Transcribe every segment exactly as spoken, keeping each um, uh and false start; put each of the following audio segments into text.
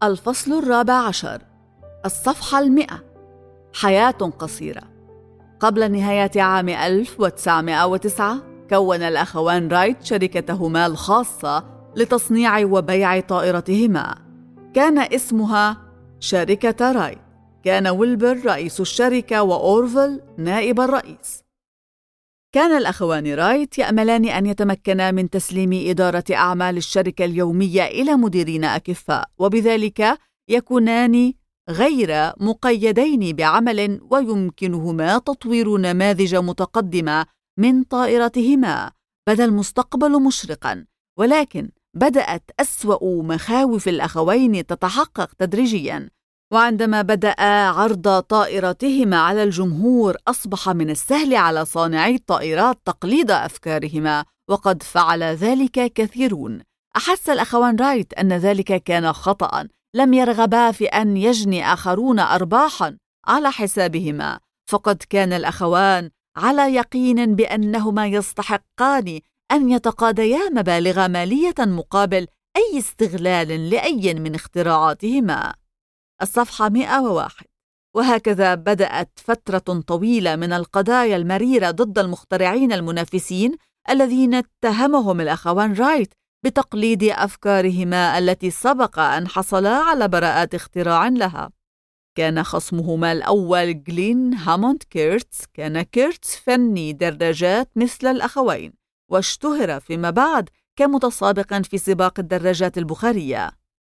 الفصل الرابع عشر، الصفحة المئة. حياة قصيرة. قبل نهاية عام ألف وتسعمائة وتسعة كون الأخوان رايت شركتهما الخاصة لتصنيع وبيع طائرتهما، كان اسمها شركة رايت. كان ويلبر رئيس الشركة وأورفل نائب الرئيس. كان الأخوان رايت يأملان أن يتمكنا من تسليم إدارة أعمال الشركة اليومية إلى مديرين أكفاء، وبذلك يكونان غير مقيدين بعمل ويمكنهما تطوير نماذج متقدمة من طائرتهما. بدا المستقبل مشرقاً، ولكن بدأت أسوأ مخاوف الأخوين تتحقق تدريجياً. وعندما بدأ عرض طائرتهما على الجمهور، أصبح من السهل على صانعي الطائرات تقليد أفكارهما، وقد فعل ذلك كثيرون. أحس الأخوان رايت أن ذلك كان خطأ، لم يرغبا في أن يجني آخرون أرباحا على حسابهما، فقد كان الأخوان على يقين بأنهما يستحقان أن يتقاضيا مبالغ مالية مقابل أي استغلال لأي من اختراعاتهما. الصفحة مئة وواحد. وهكذا بدأت فترة طويلة من القضايا المريرة ضد المخترعين المنافسين الذين اتهمهم الأخوان رايت بتقليد أفكارهما التي سبق أن حصلا على براءات اختراع لها. كان خصمهما الأول جلين هاموند كيرتز. كان كيرتز فني دراجات مثل الأخوين، واشتهر فيما بعد كمتسابق في سباق الدراجات البخارية.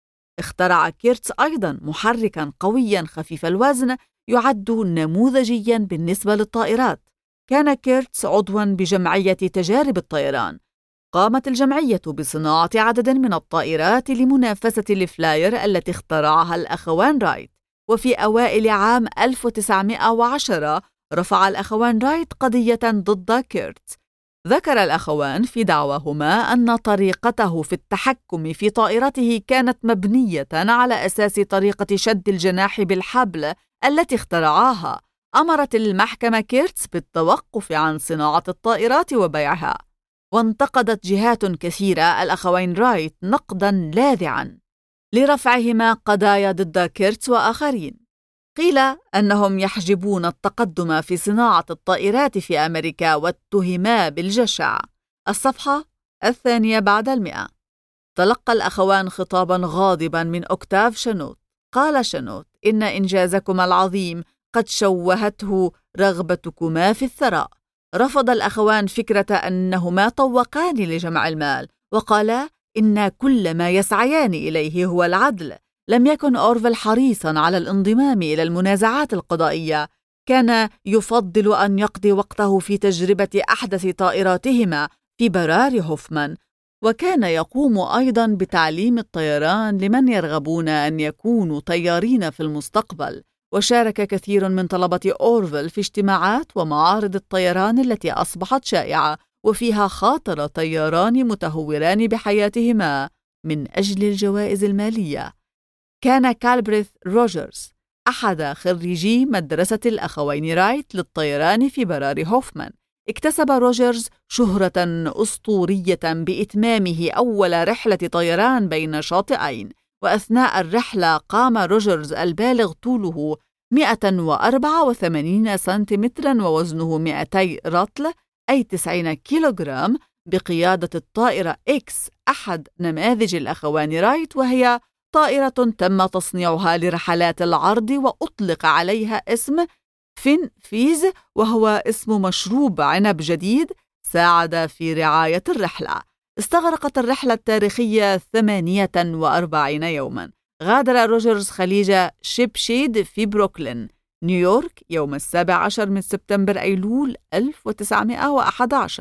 اخترع كيرتز أيضاً محركاً قوياً خفيف الوزن يعد نموذجياً بالنسبة للطائرات. كان كيرتز عضواً بجمعية تجارب الطيران. قامت الجمعية بصناعة عدد من الطائرات لمنافسة الفلاير التي اخترعها الأخوان رايت. وفي أوائل عام ألف وتسعمائة وعشرة رفع الأخوان رايت قضية ضد كيرتز. ذكر الأخوان في دعواهما أن طريقته في التحكم في طائرته كانت مبنية على أساس طريقة شد الجناح بالحبل التي اخترعاها. أمرت المحكمة كيرتز بالتوقف عن صناعة الطائرات وبيعها، وانتقدت جهات كثيرة الأخوين رايت نقداً لاذعاً لرفعهما قضايا ضد كيرتز وآخرين. قيل أنهم يحجبون التقدم في صناعة الطائرات في أمريكا، واتهما بالجشع. الصفحة الثانية بعد المئة. تلقى الأخوان خطاباً غاضباً من أوكتاف شانوت. قال شانوت: إن إنجازكما العظيم قد شوهته رغبتكما في الثراء. رفض الأخوان فكرة أنهما طوقان لجمع المال، وقالا إن كل ما يسعيان إليه هو العدل. لم يكن أورفل حريصاً على الانضمام إلى المنازعات القضائية. كان يفضل أن يقضي وقته في تجربة أحدث طائراتهما في براري هوفمان، وكان يقوم أيضاً بتعليم الطيران لمن يرغبون أن يكونوا طيارين في المستقبل. وشارك كثير من طلبة أورفل في اجتماعات ومعارض الطيران التي أصبحت شائعة، وفيها خاطر طياران متهوران بحياتهما من أجل الجوائز المالية. كان كالبريث روجرز أحد خريجي مدرسة الأخوين رايت للطيران في براري هوفمان. اكتسب روجرز شهرة أسطورية بإتمامه أول رحلة طيران بين شاطئين، وأثناء الرحلة قام روجرز البالغ طوله مئة وأربعة وثمانين سنتيمترا ووزنه مئتي رطل أي تسعين كيلوغرام بقيادة الطائرة إكس، أحد نماذج الأخوان رايت، وهي طائرة تم تصنيعها لرحلات العرض وأطلق عليها اسم فين فيز، وهو اسم مشروب عنب جديد ساعد في رعاية الرحلة. استغرقت الرحلة التاريخية ثمانية وأربعين يوماً. غادر روجرز خليج شيبشيد في بروكلين، نيويورك يوم السابع عشر من سبتمبر أيلول ألف وتسعمائة وأحد عشر.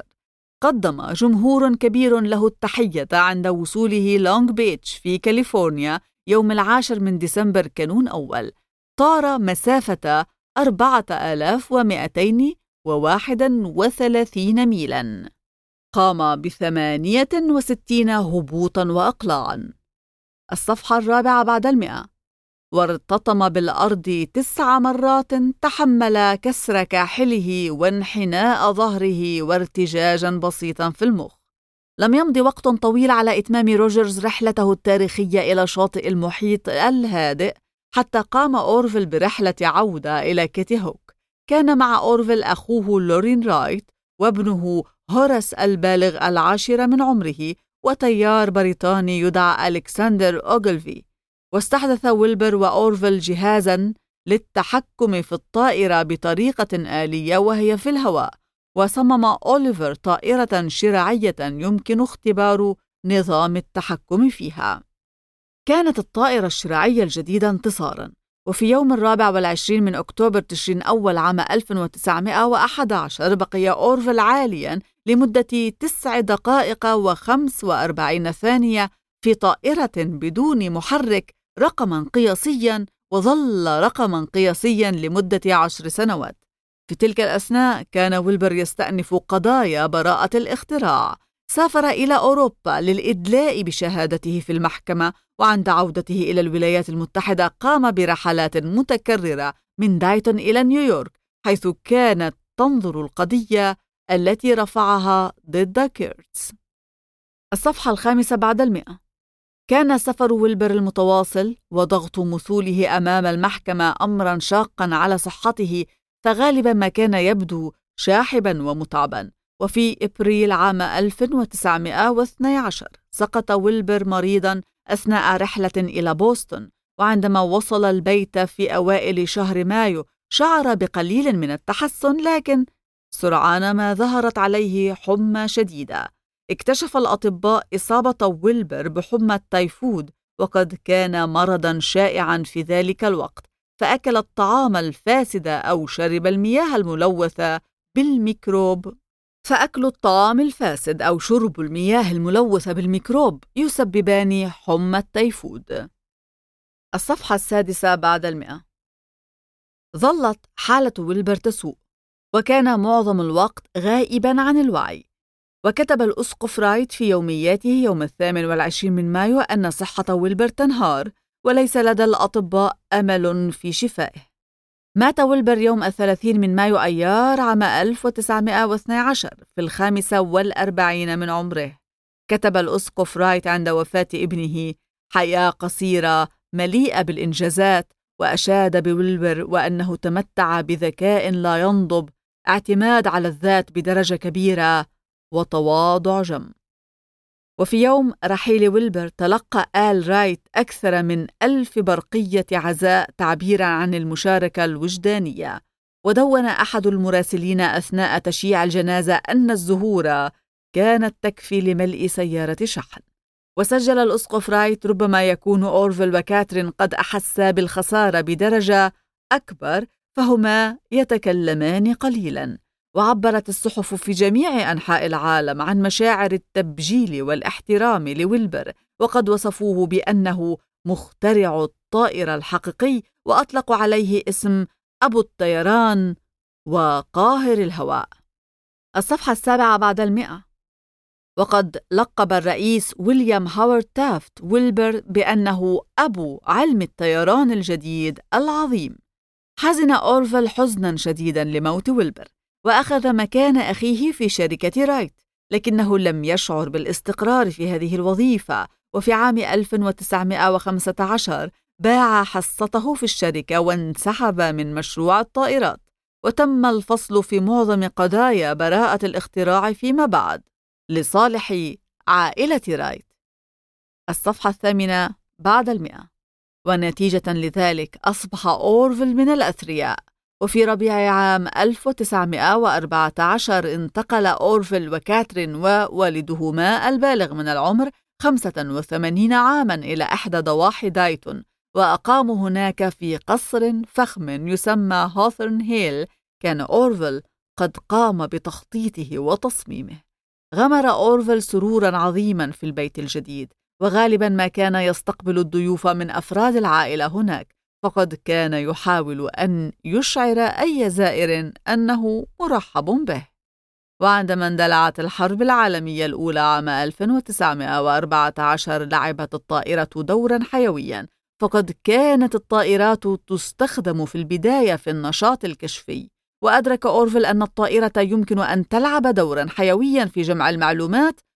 قدم جمهور كبير له التحية عند وصوله لونغ بيتش في كاليفورنيا يوم العاشر من ديسمبر كانون أول. طار مسافة أربعة آلاف ومئتين وواحد وثلاثين ميلاً. قام بثمانية وستين هبوطاً وأقلاعاً. الصفحة الرابعة بعد المئة. وارتطم بالأرض تسع مرات، تحمل كسر كاحله وانحناء ظهره وارتجاجاً بسيطاً في المخ. لم يمض وقت طويل على إتمام روجرز رحلته التاريخية إلى شاطئ المحيط الهادئ حتى قام أورفيل برحلة عودة إلى كيتي هوك. كان مع أورفيل أخوه لورين رايت وابنه هوراس البالغ العاشر من عمره وطيار بريطاني يدعى ألكسندر أوغلفي. واستحدث ويلبر وأورفيل جهازاً للتحكم في الطائرة بطريقة آلية وهي في الهواء، وصمم أوليفر طائرة شراعية يمكن اختبار نظام التحكم فيها. كانت الطائرة الشراعية الجديدة انتصاراً، وفي يوم الرابع والعشرين من أكتوبر تشرين أول عام ألف وتسعمائة وأحد عشر بقي أورفيل عالياً لمدة تسع دقائق وخمس وأربعين ثانية في طائرة بدون محرك رقماً قياسياً، وظل رقماً قياسياً لمدة عشر سنوات. في تلك الأثناء كان ويلبر يستأنف قضايا براءة الاختراع. سافر إلى أوروبا للإدلاء بشهادته في المحكمة، وعند عودته إلى الولايات المتحدة قام برحلات متكررة من دايتون إلى نيويورك، حيث كانت تنظر القضية التي رفعها ضد كيرتز. الصفحة الخامسة بعد المئة. كان سفر ويلبر المتواصل وضغط مثوله أمام المحكمة أمراً شاقاً على صحته، فغالباً ما كان يبدو شاحباً ومتعباً. وفي إبريل عام ألف وتسعمائة واثني عشر سقط ويلبر مريضاً أثناء رحلة إلى بوسطن، وعندما وصل البيت في أوائل شهر مايو شعر بقليل من التحسن، لكن سرعان ما ظهرت عليه حمى شديدة. اكتشف الأطباء إصابة ويلبر بحمى التيفود، وقد كان مرضاً شائعاً في ذلك الوقت، فأكل الطعام الفاسد أو شرب المياه الملوثة بالميكروب فأكل الطعام الفاسد أو شرب المياه الملوثة بالميكروب يسببان حمى التيفود. الصفحة السادسة بعد المئة. ظلت حالة ويلبر تسوء، وكان معظم الوقت غائباً عن الوعي. وكتب الأسقف رايت في يومياته يوم الثامن والعشرين من مايو أن صحة ويلبر تنهار وليس لدى الأطباء أمل في شفائه. مات ويلبر يوم الثلاثين من مايو أيار عام ألف وتسعمائة واثني عشر في الخامسة والأربعين من عمره. كتب الأسقف رايت عند وفاة ابنه: حياة قصيرة مليئة بالإنجازات، وأشاد بويلبر وأنه تمتع بذكاء لا ينضب، اعتماد على الذات بدرجة كبيرة، وتواضع جم. وفي يوم رحيل ويلبر تلقى آل رايت أكثر من ألف برقية عزاء تعبيراً عن المشاركة الوجدانية. ودون أحد المراسلين أثناء تشييع الجنازة أن الزهور كانت تكفي لملء سيارة شحن. وسجل الأسقف رايت: ربما يكون أورفيل وكاترين قد أحسا بالخسارة بدرجة أكبر، فهما يتكلمان قليلاً. وعبرت الصحف في جميع أنحاء العالم عن مشاعر التبجيل والاحترام لويلبر، وقد وصفوه بأنه مخترع الطائرة الحقيقي، وأطلقوا عليه اسم أبو الطيران وقاهر الهواء. الصفحة السابعة بعد المئة. وقد لقب الرئيس ويليام هاورد تافت ويلبر بأنه أبو علم الطيران الجديد العظيم. حزن أورفيل حزناً شديداً لموت ويلبر، وأخذ مكان أخيه في شركة رايت، لكنه لم يشعر بالاستقرار في هذه الوظيفة. وفي عام ألف وتسعمائة وخمسة عشر باع حصته في الشركة وانسحب من مشروع الطائرات، وتم الفصل في معظم قضايا براءة الاختراع فيما بعد لصالح عائلة رايت. الصفحة الثامنة بعد المئة. ونتيجة لذلك أصبح أورفيل من الأثرياء. وفي ربيع عام ألف وتسعمائة وأربعة عشر انتقل أورفيل وكاترين ووالدهما البالغ من العمر خمسة وثمانين عاماً إلى إحدى ضواحي دايتون، وأقاموا هناك في قصر فخم يسمى هوثرن هيل. كان أورفيل قد قام بتخطيطه وتصميمه. غمر أورفيل سروراً عظيماً في البيت الجديد، وغالباً ما كان يستقبل الضيوف من أفراد العائلة هناك، فقد كان يحاول أن يشعر أي زائر أنه مرحب به. وعندما اندلعت الحرب العالمية الأولى عام ألف وتسعمائة وأربعة عشر لعبت الطائرة دوراً حيوياً، فقد كانت الطائرات تستخدم في البداية في النشاط الكشفي. وأدرك أورفيل أن الطائرة يمكن أن تلعب دوراً حيوياً في جمع المعلومات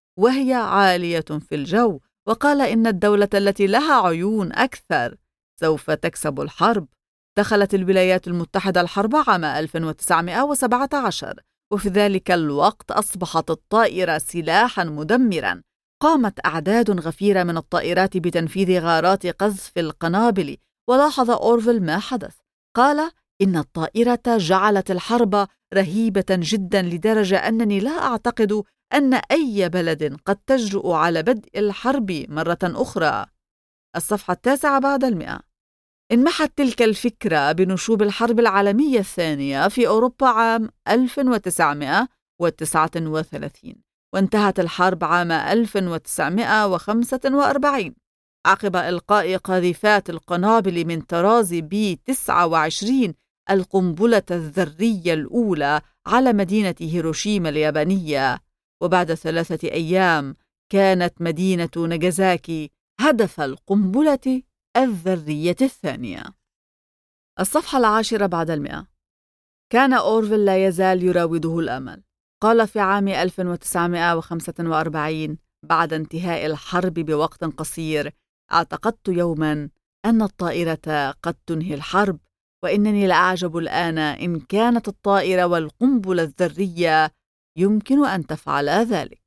وهي عالية في الجو، وقال إن الدولة التي لها عيون أكثر سوف تكسب الحرب. دخلت الولايات المتحدة الحرب عام ألف وتسعمائة وسبعة عشر، وفي ذلك الوقت أصبحت الطائرة سلاحاً مدمراً. قامت أعداد غفيرة من الطائرات بتنفيذ غارات قذف القنابل، ولاحظ أورفيل ما حدث. قال: إن الطائرة جعلت الحرب رهيبة جداً لدرجة أنني لا أعتقد أن أي بلد قد تجرؤ على بدء الحرب مرة أخرى. الصفحة التاسعة بعد المئة. انمحت تلك الفكرة بنشوب الحرب العالمية الثانية في أوروبا عام ألف وتسعمائة وتسعة وثلاثين، وانتهت الحرب عام ألف وتسعمائة وخمسة وأربعين عقب إلقاء قاذفات القنابل من طراز بي تسعة وعشرين القنبلة الذرية الأولى على مدينة هيروشيما اليابانية. وبعد ثلاثة أيام كانت مدينة ناجازاكي هدف القنبلة الذرية الثانية. الصفحة العاشرة بعد المئة. كان أورفيل لا يزال يراوده الأمل. قال في عام ألف وتسعمائة وخمسة وأربعين بعد انتهاء الحرب بوقت قصير: اعتقدت يوما أن الطائرة قد تنهي الحرب، وإنني لأعجب الآن إن كانت الطائرة والقنبلة الذرية يمكن أن تفعل ذلك.